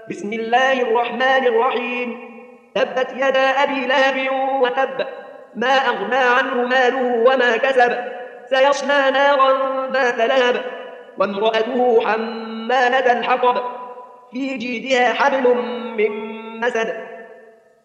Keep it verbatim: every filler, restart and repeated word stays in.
بسم الله الرحمن الرحيم. تبت يدا أبي لهب وتب، ما أغنى عنه ماله وما كسب، سيصلى نارا ذات لهب، وامرأته حمالة الحطب، في جيدها حبل من مسد.